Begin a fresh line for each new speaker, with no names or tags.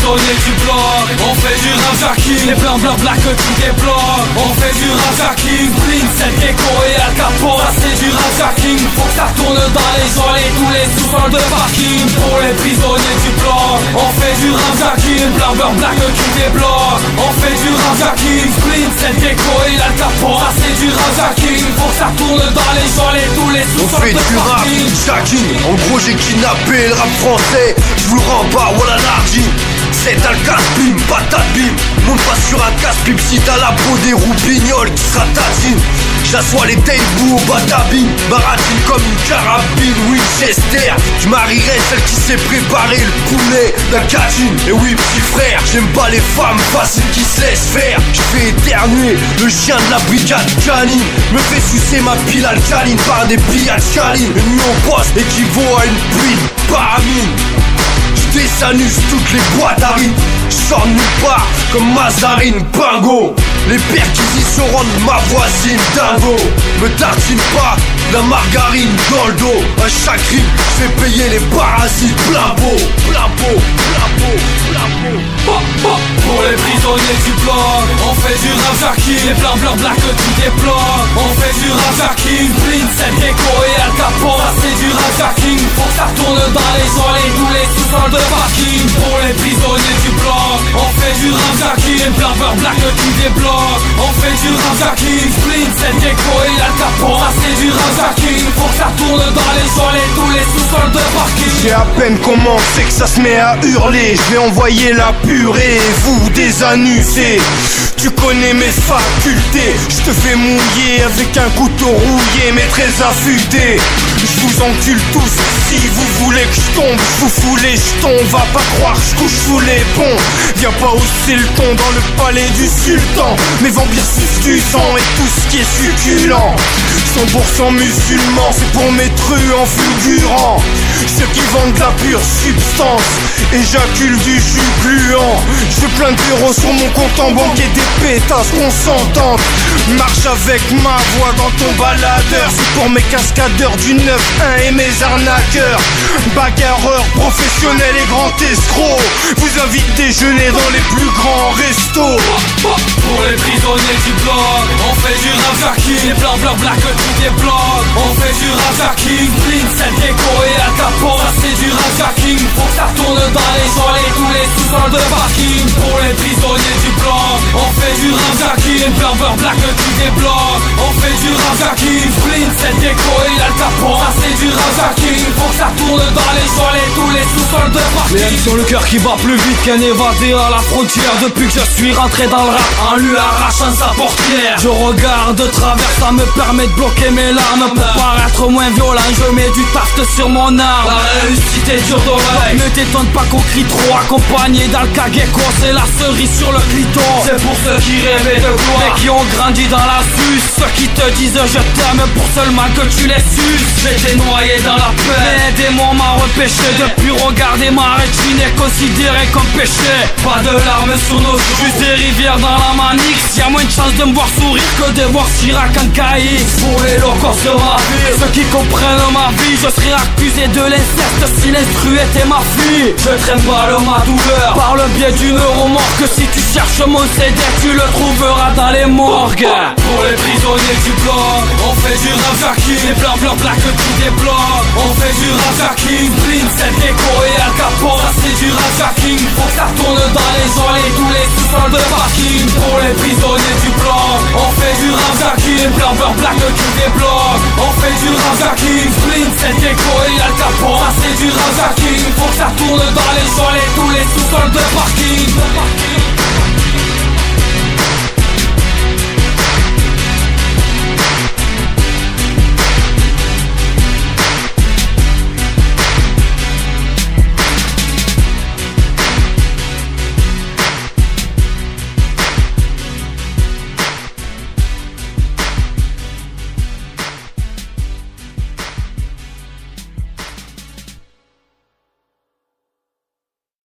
prisonniers du bloc. On fait du rap jacking, les blancs blancs black que tu débloques. On fait du rap jacking, Blin, c'est Gecko et Al Capone. Ça c'est du rap jacking, faut que ça tourne dans les joies et tous les sous-sols de parking. Pour les prisonniers du bloc, on fait du rap jacking, blanc blanc black que tu débloques. On fait du rap jacking, Blin, c'est Gecko et Al Capone. Ça c'est du rap jacking, faut que ça tourne dans les joies et tous les sous-sols de parking.
On fait du rap jacking, en gros j'ai kidnappé le rap français. Je vous le rends pas, voilà l'argine. C'est un casse-bim, patate bim. Monte pas sur un casse-bim si t'as la peau des roupignoles qui sera tatine. J'assois les tailles-bouts au batabine, baratine comme une carabine Winchester. Je marierai celle qui sait préparer le poulet d'un catine. Et oui petit frère, j'aime pas les femmes faciles qui se laissent faire. Je fais éternuer le chien de la brigade canine. Me fait sucer ma pile alcaline par des pliades calines. Une nuit en poste équivaut à une pile paramine. J'désanuse toutes les boîtes à rythme. J'sors de nulle part comme Mazarine Bingo. Les perquisitions rendent ma voisine dingo. Me tartine pas la margarine dans le dos. À chaque rime, j'fais payer les parasites plein pot. Plein pot, plein pot, plein pot.
Pour les prisonniers du bloc, on fait du rap jacking, les blancs blancs black que tu débloques. On fait du rap jacking, Blin, c'est Gecko et Al Capone. Ça c'est du rap jacking, faut que ça tourne dans les joies et tous les sous-sols de parking. Pour les prisonniers du bloc, on fait du rap jacking, les blancs blancs black que tu débloques. On fait du rap jacking, Blin, c'est Gecko et Al Capone. Ça c'est du rap jacking, faut que ça tourne dans les joies et tous les sous-sols de parking.
J'ai à peine commencé que ça se met à hurler. Je vais envoyer la purée, vous désannuser. Tu connais mes facultés, je te fais mouiller avec un couteau rouillé mais très affûté. Je vous encule tous, si vous voulez que je tombe, je vous fous les jetons. Va pas croire, je couche sous les ponts. Viens pas hausser le ton dans le palais du sultan. Mes vampires sucent du sang et tout ce qui est succulent. 100% musulman, c'est pour mes truands fulgurants. Ceux qui vendent de la pure substance éjaculent du jus gluant. Je veux plein d'euros sur mon compte en banque et des pétasses consentantes. Marche avec ma voix dans ton baladeur. C'est pour mes cascadeurs du 9-1 et mes arnaqueurs. Bagarreurs professionnels et grands escrocs vous invite déjeuner dans les plus grands restos.
Pour les prisonniers du bloc, on fait du rap jacking, les blancs blancs black que tu débloques. On fait du rap jacking, Blin, c'est Gecko et Al Capone. Ça c'est du rap jacking, faut que ça tourne dans les joies et tous les sous-sols de parking. Pour les prisonniers du bloc, on fait du rap jacking, les blancs blancs black que tu débloques. On fait du rap jacking, Blin, c'est Gecko et Al Capone. Ça c'est du rap jacking, faut que ça tourne dans les joies et tous les sous-sols de parking. Les sont le cœur qui bat plus vite qu'un évadé à la frontière. Depuis que je suis rentré dans le rap, en lui arrachant sa portière. Je regarde de travers, ça me permet de bloquer mes larmes. Pour paraître moins violent, je mets du taft sur mon arme. La réussite est dure d'oreille, ne t'étonne pas qu'on crie trop. Accompagné d'Alka Gecko, c'est la cerise sur le clito. C'est pour ceux qui rêvaient de gloire et qui ont grandi dans la suce. Ceux qui te disent je t'aime pour seulement que tu les suces. J'étais noyé dans la peine, mais des mots m'a repêché. Depuis regarder ma rétine est considéré comme péché. Pas de larmes sur nos joues, juste des rivières dans la Manix. Y'a moins de chance de me voir sourire que de voir Chirac en caïx. Pour les locaux de ma vie, ceux qui comprennent ma vie, je serais accusé de l'inceste si l'instru était ma fille. Je traîne pas ma douleur par le biais d'une remorque. Si tu cherches mon CD, tu le trouveras dans les morgues. Pour les prisonniers du bloc, on fait du rap jacking, les blancs blancs black que tu débloques. On fait du rap jacking, Blin, c'est Gecko et Al Capone. Ça c'est du rap jacking, faut que ça tourne dans les joies et tous les sous-sols de parking. Pour les prisonniers du bloc, on fait du rap jacking, les blancs blancs black que tu débloques. On fait du rap jacking, Blin, c'est Gecko et Al Capone. Ça c'est du rap jacking, faut que ça tourne dans les joies et tous les sous-sols de parking.